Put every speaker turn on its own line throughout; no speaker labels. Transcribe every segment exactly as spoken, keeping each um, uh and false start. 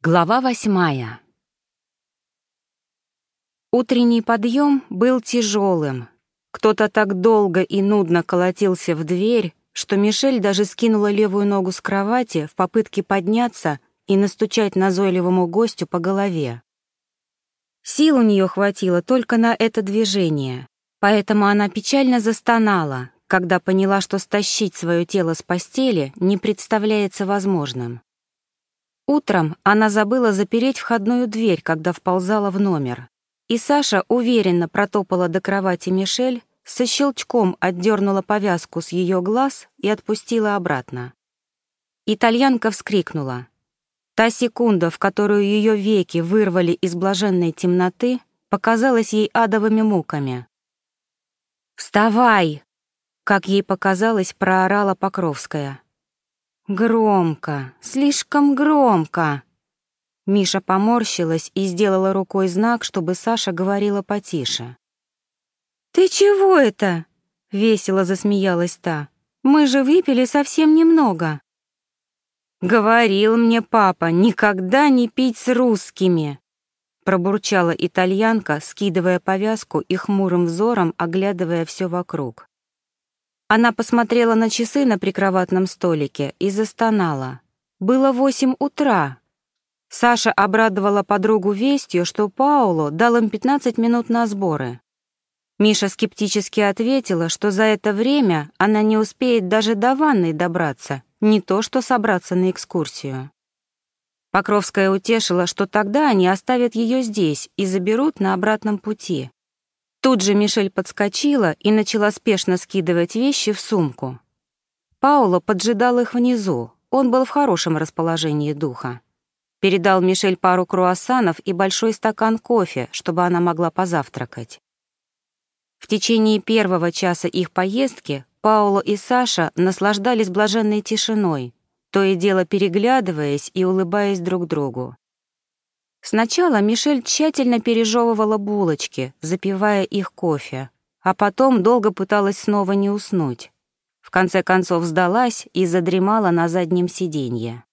Глава восьмая. Утренний подъем был тяжелым. Кто-то так долго и нудно колотился в дверь, что Мишель даже скинула левую ногу с кровати в попытке подняться и настучать назойливому гостю по голове. Сил у нее хватило только на это движение, поэтому она печально застонала, когда поняла, что стащить свое тело с постели не представляется возможным. Утром она забыла запереть входную дверь, когда вползала в номер, и Саша уверенно протопала до кровати Мишель, со щелчком отдернула повязку с ее глаз и отпустила обратно. Итальянка вскрикнула. Та секунда, в которую ее веки вырвали из блаженной темноты, показалась ей адовыми муками. «Вставай!» — как ей показалось, проорала Покровская. «Громко, слишком громко!» Миша поморщилась и сделала рукой знак, чтобы Саша говорила потише. «Ты чего это?» — весело засмеялась та. «Мы же выпили совсем немного». «Говорил мне папа, никогда не пить с русскими!» Пробурчала итальянка, скидывая повязку и хмурым взором оглядывая все вокруг. Она посмотрела на часы на прикроватном столике и застонала. Было восемь утра. Саша обрадовала подругу вестью, что Пауло дал им пятнадцать минут на сборы. Миша скептически ответила, что за это время она не успеет даже до ванной добраться, не то что собраться на экскурсию. Покровская утешила, что тогда они оставят ее здесь и заберут на обратном пути. Тут же Мишель подскочила и начала спешно скидывать вещи в сумку. Пауло поджидал их внизу, он был в хорошем расположении духа. Передал Мишель пару круассанов и большой стакан кофе, чтобы она могла позавтракать. В течение первого часа их поездки Пауло и Саша наслаждались блаженной тишиной, то и дело переглядываясь и улыбаясь друг другу. Сначала Мишель тщательно пережевывала булочки, запивая их кофе, а потом долго пыталась снова не уснуть. В конце концов сдалась и задремала на заднем сиденье.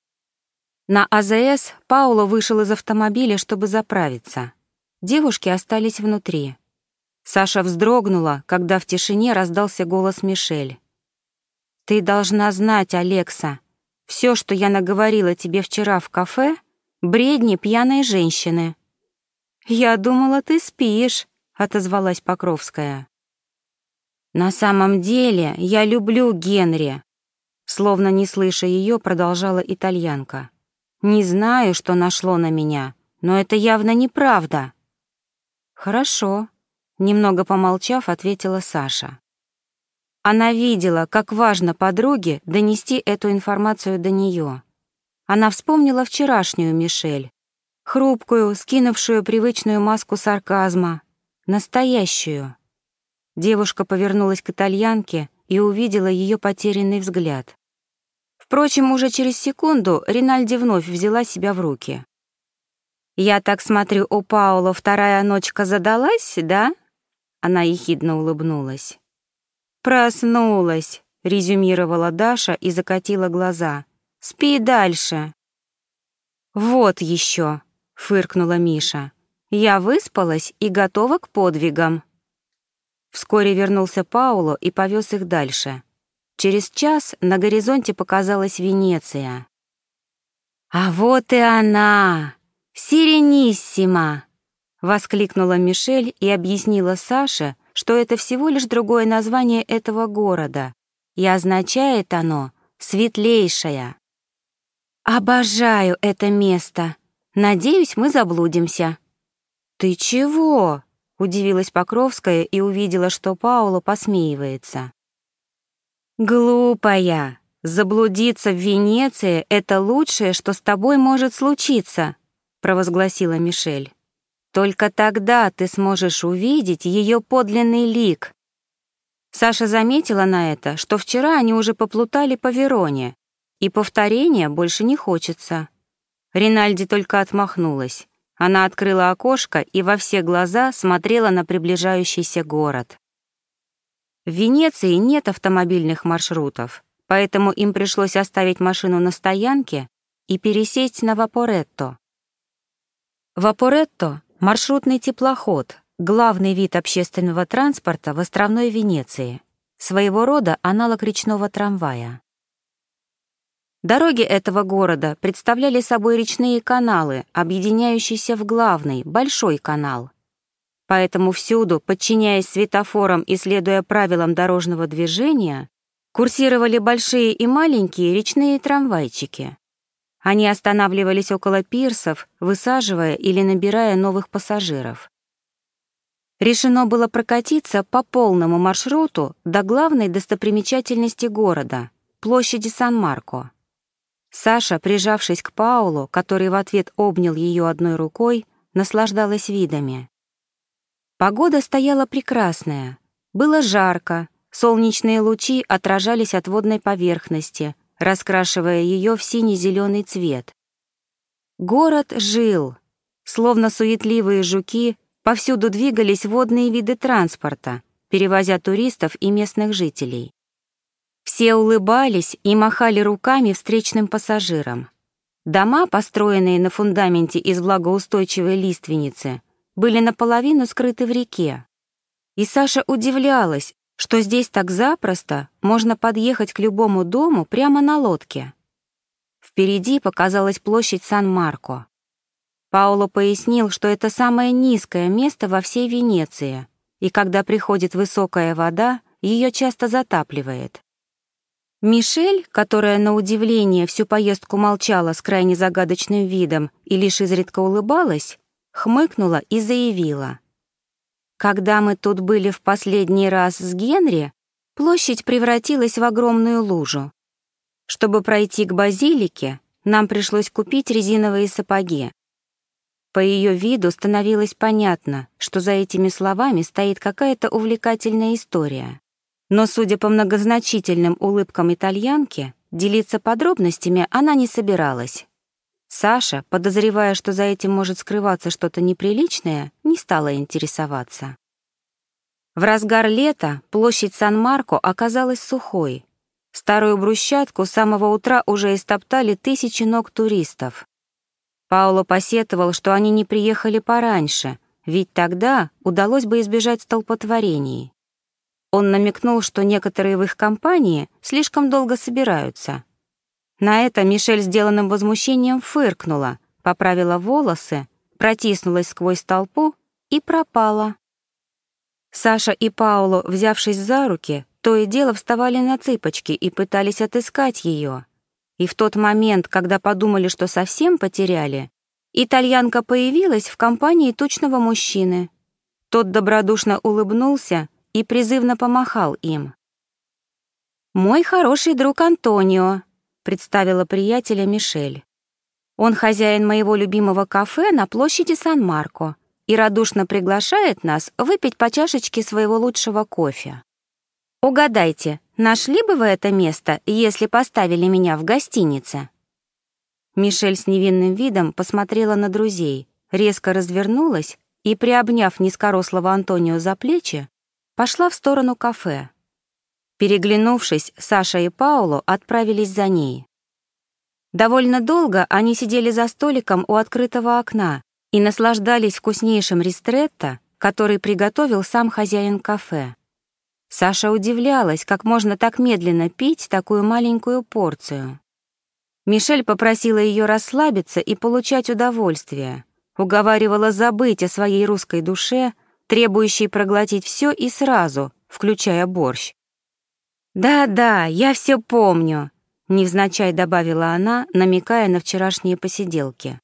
На АЗС Пауло вышел из автомобиля, чтобы заправиться. Девушки остались внутри. Саша вздрогнула, когда в тишине раздался голос Мишель. «Ты должна знать, Алекса, все, что я наговорила тебе вчера в кафе, бредни пьяной женщины». «Я думала, ты спишь», — отозвалась Покровская. «На самом деле я люблю Генри», — словно не слыша ее, продолжала итальянка. «Не знаю, что нашло на меня, но это явно неправда». «Хорошо», — немного помолчав, ответила Саша. Она видела, как важно подруге донести эту информацию до нее. Она вспомнила вчерашнюю Мишель, хрупкую, скинувшую привычную маску сарказма, настоящую. Девушка повернулась к итальянке и увидела ее потерянный взгляд. Впрочем, уже через секунду Ринальди вновь взяла себя в руки. «Я так смотрю, у Пауло вторая ночка задалась, да?» Она ехидно улыбнулась. «Проснулась», — резюмировала Даша и закатила глаза. «Спи дальше». «Вот еще», — фыркнула Миша. «Я выспалась и готова к подвигам». Вскоре вернулся Пауло и повез их дальше. Через час на горизонте показалась Венеция. «А вот и она! Сирениссима!» — воскликнула Мишель и объяснила Саше, что это всего лишь другое название этого города, и означает оно «светлейшая». «Обожаю это место. Надеюсь, мы заблудимся». «Ты чего?» — удивилась Покровская и увидела, что Пауло посмеивается. «Глупая. Заблудиться в Венеции — это лучшее, что с тобой может случиться», — провозгласила Мишель. «Только тогда ты сможешь увидеть ее подлинный лик». Саша заметила на это, что вчера они уже поплутали по Вероне, и повторения больше не хочется. Ринальди только отмахнулась. Она открыла окошко и во все глаза смотрела на приближающийся город. В Венеции нет автомобильных маршрутов, поэтому им пришлось оставить машину на стоянке и пересесть на Вапоретто. Вапоретто — маршрутный теплоход, главный вид общественного транспорта в островной Венеции, своего рода аналог речного трамвая. Дороги этого города представляли собой речные каналы, объединяющиеся в главный, большой канал. Поэтому всюду, подчиняясь светофорам и следуя правилам дорожного движения, курсировали большие и маленькие речные трамвайчики. Они останавливались около пирсов, высаживая или набирая новых пассажиров. Решено было прокатиться по полному маршруту до главной достопримечательности города — площади Сан-Марко. Саша, прижавшись к Паулу, который в ответ обнял ее одной рукой, наслаждалась видами. Погода стояла прекрасная. Было жарко, солнечные лучи отражались от водной поверхности, раскрашивая ее в сине-зеленый цвет. Город жил. Словно суетливые жуки, повсюду двигались водные виды транспорта, перевозя туристов и местных жителей. Все улыбались и махали руками встречным пассажирам. Дома, построенные на фундаменте из влагоустойчивой лиственницы, были наполовину скрыты в реке. И Саша удивлялась, что здесь так запросто можно подъехать к любому дому прямо на лодке. Впереди показалась площадь Сан-Марко. Пауло пояснил, что это самое низкое место во всей Венеции, и когда приходит высокая вода, ее часто затапливает. Мишель, которая на удивление всю поездку молчала с крайне загадочным видом и лишь изредка улыбалась, хмыкнула и заявила: «Когда мы тут были в последний раз с Генри, площадь превратилась в огромную лужу. Чтобы пройти к базилике, нам пришлось купить резиновые сапоги». По ее виду становилось понятно, что за этими словами стоит какая-то увлекательная история. Но, судя по многозначительным улыбкам итальянки, делиться подробностями она не собиралась. Саша, подозревая, что за этим может скрываться что-то неприличное, не стала интересоваться. В разгар лета площадь Сан-Марко оказалась сухой. Старую брусчатку с самого утра уже истоптали тысячи ног туристов. Пауло посетовал, что они не приехали пораньше, ведь тогда удалось бы избежать столпотворений. Он намекнул, что некоторые в их компании слишком долго собираются. На это Мишель сделанным возмущением фыркнула, поправила волосы, протиснулась сквозь толпу и пропала. Саша и Пауло, взявшись за руки, то и дело вставали на цыпочки и пытались отыскать ее. И в тот момент, когда подумали, что совсем потеряли, итальянка появилась в компании тучного мужчины. Тот добродушно улыбнулся и призывно помахал им. «Мой хороший друг Антонио», — представила приятеля Мишель. «Он хозяин моего любимого кафе на площади Сан-Марко и радушно приглашает нас выпить по чашечке своего лучшего кофе. Угадайте, нашли бы вы это место, если поставили меня в гостинице?» Мишель с невинным видом посмотрела на друзей, резко развернулась и, приобняв низкорослого Антонио за плечи, пошла в сторону кафе. Переглянувшись, Саша и Пауло отправились за ней. Довольно долго они сидели за столиком у открытого окна и наслаждались вкуснейшим ристретто, который приготовил сам хозяин кафе. Саша удивлялась, как можно так медленно пить такую маленькую порцию. Мишель попросила ее расслабиться и получать удовольствие, уговаривала забыть о своей русской душе, требующей проглотить все и сразу, включая борщ. «Да-да, я все помню», — невзначай добавила она, намекая на вчерашние посиделки.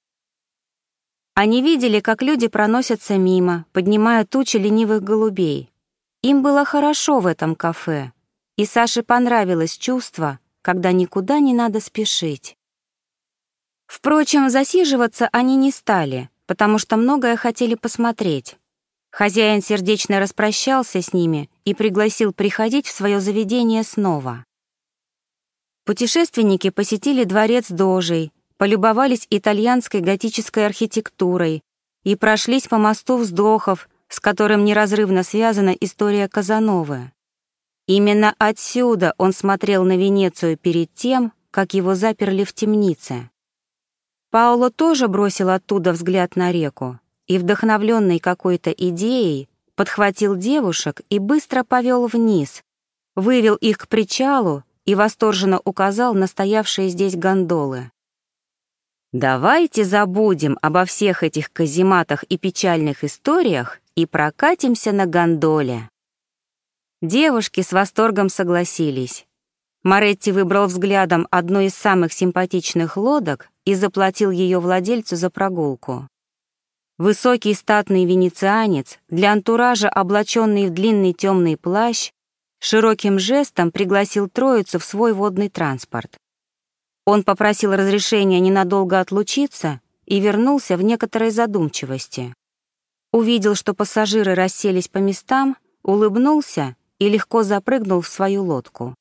Они видели, как люди проносятся мимо, поднимая тучи ленивых голубей. Им было хорошо в этом кафе, и Саше понравилось чувство, когда никуда не надо спешить. Впрочем, засиживаться они не стали, потому что многое хотели посмотреть. Хозяин сердечно распрощался с ними и пригласил приходить в свое заведение снова. Путешественники посетили дворец Дожей, полюбовались итальянской готической архитектурой и прошлись по мосту вздохов, с которым неразрывно связана история Казановы. Именно отсюда он смотрел на Венецию перед тем, как его заперли в темнице. Пауло тоже бросил оттуда взгляд на реку и, вдохновленный какой-то идеей, подхватил девушек и быстро повел вниз, вывел их к причалу и восторженно указал на стоявшие здесь гондолы. «Давайте забудем обо всех этих казематах и печальных историях и прокатимся на гондоле». Девушки с восторгом согласились. Моретти выбрал взглядом одну из самых симпатичных лодок и заплатил ее владельцу за прогулку. Высокий статный венецианец, для антуража облаченный в длинный темный плащ, широким жестом пригласил троицу в свой водный транспорт. Он попросил разрешения ненадолго отлучиться и вернулся в некоторой задумчивости. Увидел, что пассажиры расселись по местам, улыбнулся и легко запрыгнул в свою лодку.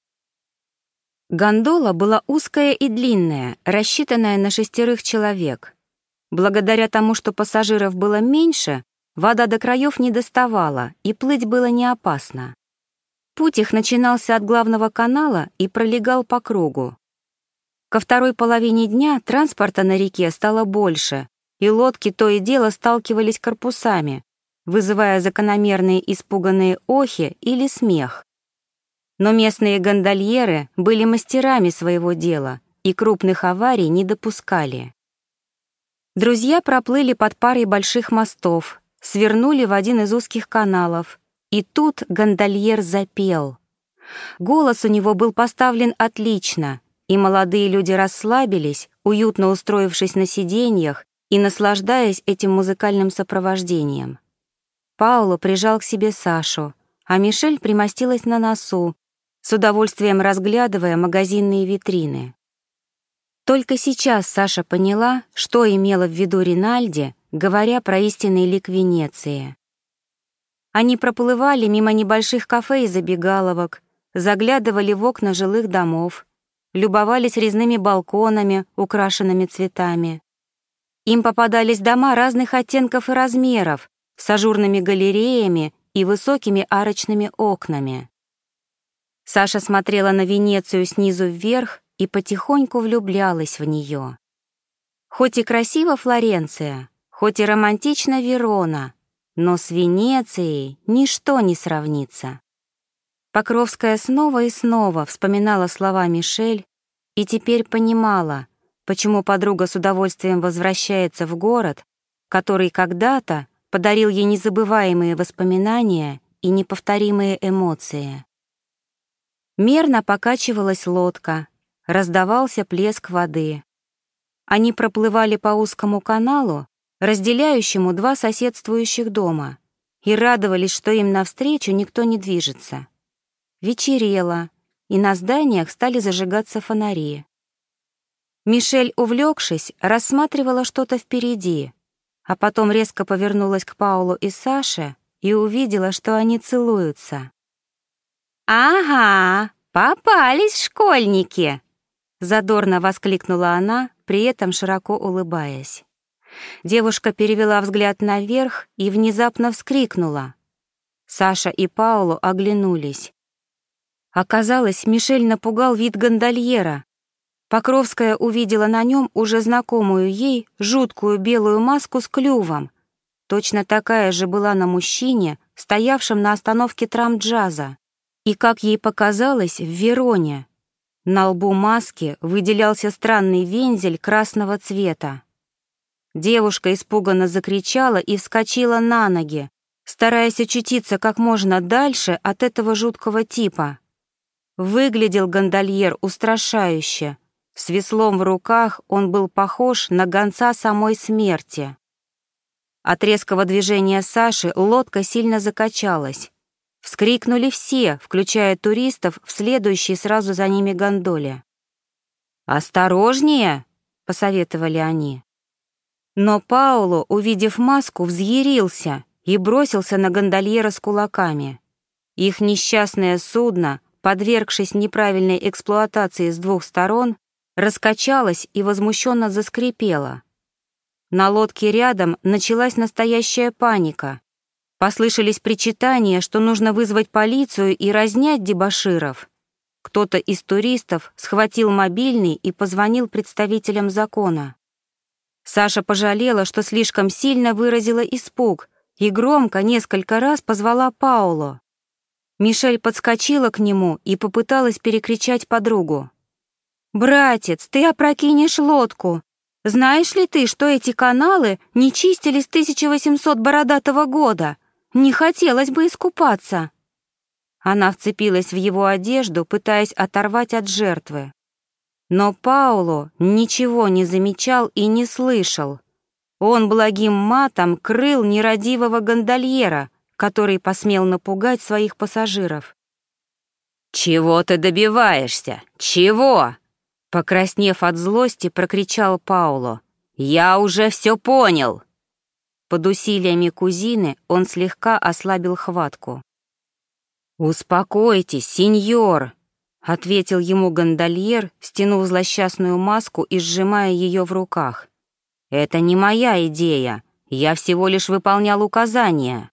Гондола была узкая и длинная, рассчитанная на шестерых человек. Благодаря тому, что пассажиров было меньше, вода до краев не доставала, и плыть было не опасно. Путь их начинался от главного канала и пролегал по кругу. Ко второй половине дня транспорта на реке стало больше, и лодки то и дело сталкивались корпусами, вызывая закономерные испуганные охи или смех. Но местные гондольеры были мастерами своего дела и крупных аварий не допускали. Друзья проплыли под парой больших мостов, свернули в один из узких каналов, и тут гондольер запел. Голос у него был поставлен отлично, и молодые люди расслабились, уютно устроившись на сиденьях и наслаждаясь этим музыкальным сопровождением. Пауло прижал к себе Сашу, а Мишель примостилась на носу, с удовольствием разглядывая магазинные витрины. Только сейчас Саша поняла, что имела в виду Ринальди, говоря про истинный лик Венеции. Они проплывали мимо небольших кафе и забегаловок, заглядывали в окна жилых домов, любовались резными балконами, украшенными цветами. Им попадались дома разных оттенков и размеров, с ажурными галереями и высокими арочными окнами. Саша смотрела на Венецию снизу вверх и потихоньку влюблялась в нее. Хоть и красива Флоренция, хоть и романтична Верона, но с Венецией ничто не сравнится. Покровская снова и снова вспоминала слова Мишель и теперь понимала, почему подруга с удовольствием возвращается в город, который когда-то подарил ей незабываемые воспоминания и неповторимые эмоции. Мерно покачивалась лодка, раздавался плеск воды. Они проплывали по узкому каналу, разделяющему два соседствующих дома, и радовались, что им навстречу никто не движется. Вечерело, и на зданиях стали зажигаться фонари. Мишель, увлекшись, рассматривала что-то впереди, а потом резко повернулась к Паулу и Саше и увидела, что они целуются. «Ага, попались школьники!» — задорно воскликнула она, при этом широко улыбаясь. Девушка перевела взгляд наверх и внезапно вскрикнула. Саша и Пауло оглянулись. Оказалось, Мишель напугал вид гондольера. Покровская увидела на нем уже знакомую ей жуткую белую маску с клювом. Точно такая же была на мужчине, стоявшем на остановке трамджаза. И, как ей показалось, в Вероне. На лбу маски выделялся странный вензель красного цвета. Девушка испуганно закричала и вскочила на ноги, стараясь очутиться как можно дальше от этого жуткого типа. Выглядел гондольер устрашающе. С веслом в руках он был похож на гонца самой смерти. От резкого движения Саши лодка сильно закачалась. Вскрикнули все, включая туристов в следующей сразу за ними гондоле. «Осторожнее!» — посоветовали они. Но Пауло, увидев маску, взъярился и бросился на гондольера с кулаками. Их несчастное судно, подвергшись неправильной эксплуатации с двух сторон, раскачалось и возмущенно заскрипело. На лодке рядом началась настоящая паника. Послышались причитания, что нужно вызвать полицию и разнять дебоширов. Кто-то из туристов схватил мобильный и позвонил представителям закона. Саша пожалела, что слишком сильно выразила испуг, и громко несколько раз позвала Пауло. Мишель подскочила к нему и попыталась перекричать подругу. «Братец, ты опрокинешь лодку! Знаешь ли ты, что эти каналы не чистили с тысяча восемьсот бородатого года? Не хотелось бы искупаться!» Она вцепилась в его одежду, пытаясь оторвать от жертвы. Но Пауло ничего не замечал и не слышал. Он благим матом крыл нерадивого гондольера, который посмел напугать своих пассажиров. «Чего ты добиваешься? Чего?» Покраснев от злости, прокричал Пауло. «Я уже все понял!» Под усилиями кузины он слегка ослабил хватку. «Успокойтесь, сеньор!» — ответил ему гондольер, стянув злосчастную маску и сжимая ее в руках. «Это не моя идея, я всего лишь выполнял указания».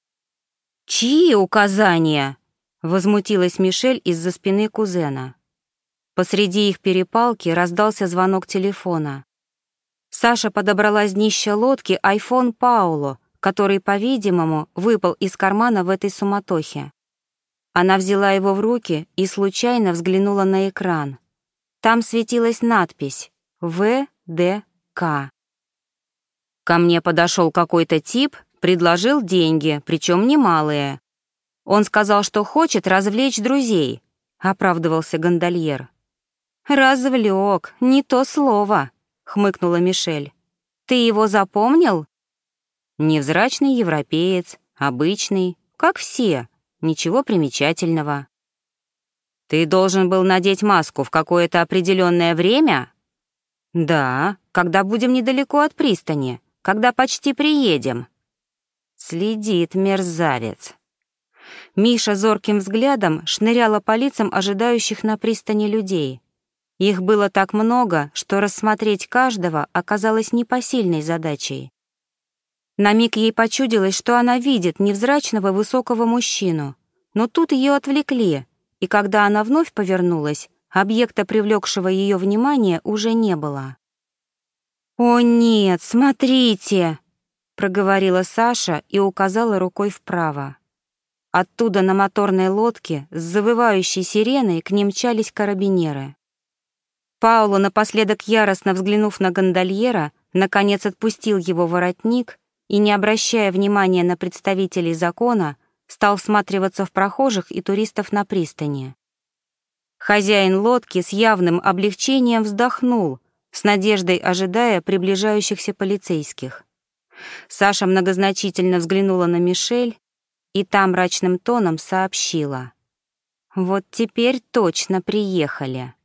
«Чьи указания?» — возмутилась Мишель из-за спины кузена. Посреди их перепалки раздался звонок телефона. Саша подобрала с днища лодки айфон Пауло, который, по-видимому, выпал из кармана в этой суматохе. Она взяла его в руки и случайно взглянула на экран. Там светилась надпись «вэ дэ ка». Ко мне подошел какой-то тип, предложил деньги, причем немалые. Он сказал, что хочет развлечь друзей, оправдывался гондольер. «Развлек, не то слово», — хмыкнула Мишель. «Ты его запомнил?» «Невзрачный европеец, обычный, как все, ничего примечательного». «Ты должен был надеть маску в какое-то определенное время?» «Да, когда будем недалеко от пристани, когда почти приедем». Следит мерзавец. Миша зорким взглядом шныряла по лицам ожидающих на пристани людей. Их было так много, что рассмотреть каждого оказалось непосильной задачей. На миг ей почудилось, что она видит невзрачного высокого мужчину, но тут ее отвлекли, и когда она вновь повернулась, объекта, привлекшего ее внимание, уже не было. «О нет, смотрите!» — проговорила Саша и указала рукой вправо. Оттуда на моторной лодке с завывающей сиреной к ним мчались карабинеры. Пауло, напоследок яростно взглянув на гондольера, наконец отпустил его воротник и, не обращая внимания на представителей закона, стал всматриваться в прохожих и туристов на пристани. Хозяин лодки с явным облегчением вздохнул, с надеждой ожидая приближающихся полицейских. Саша многозначительно взглянула на Мишель, и та мрачным тоном сообщила: «Вот теперь точно приехали».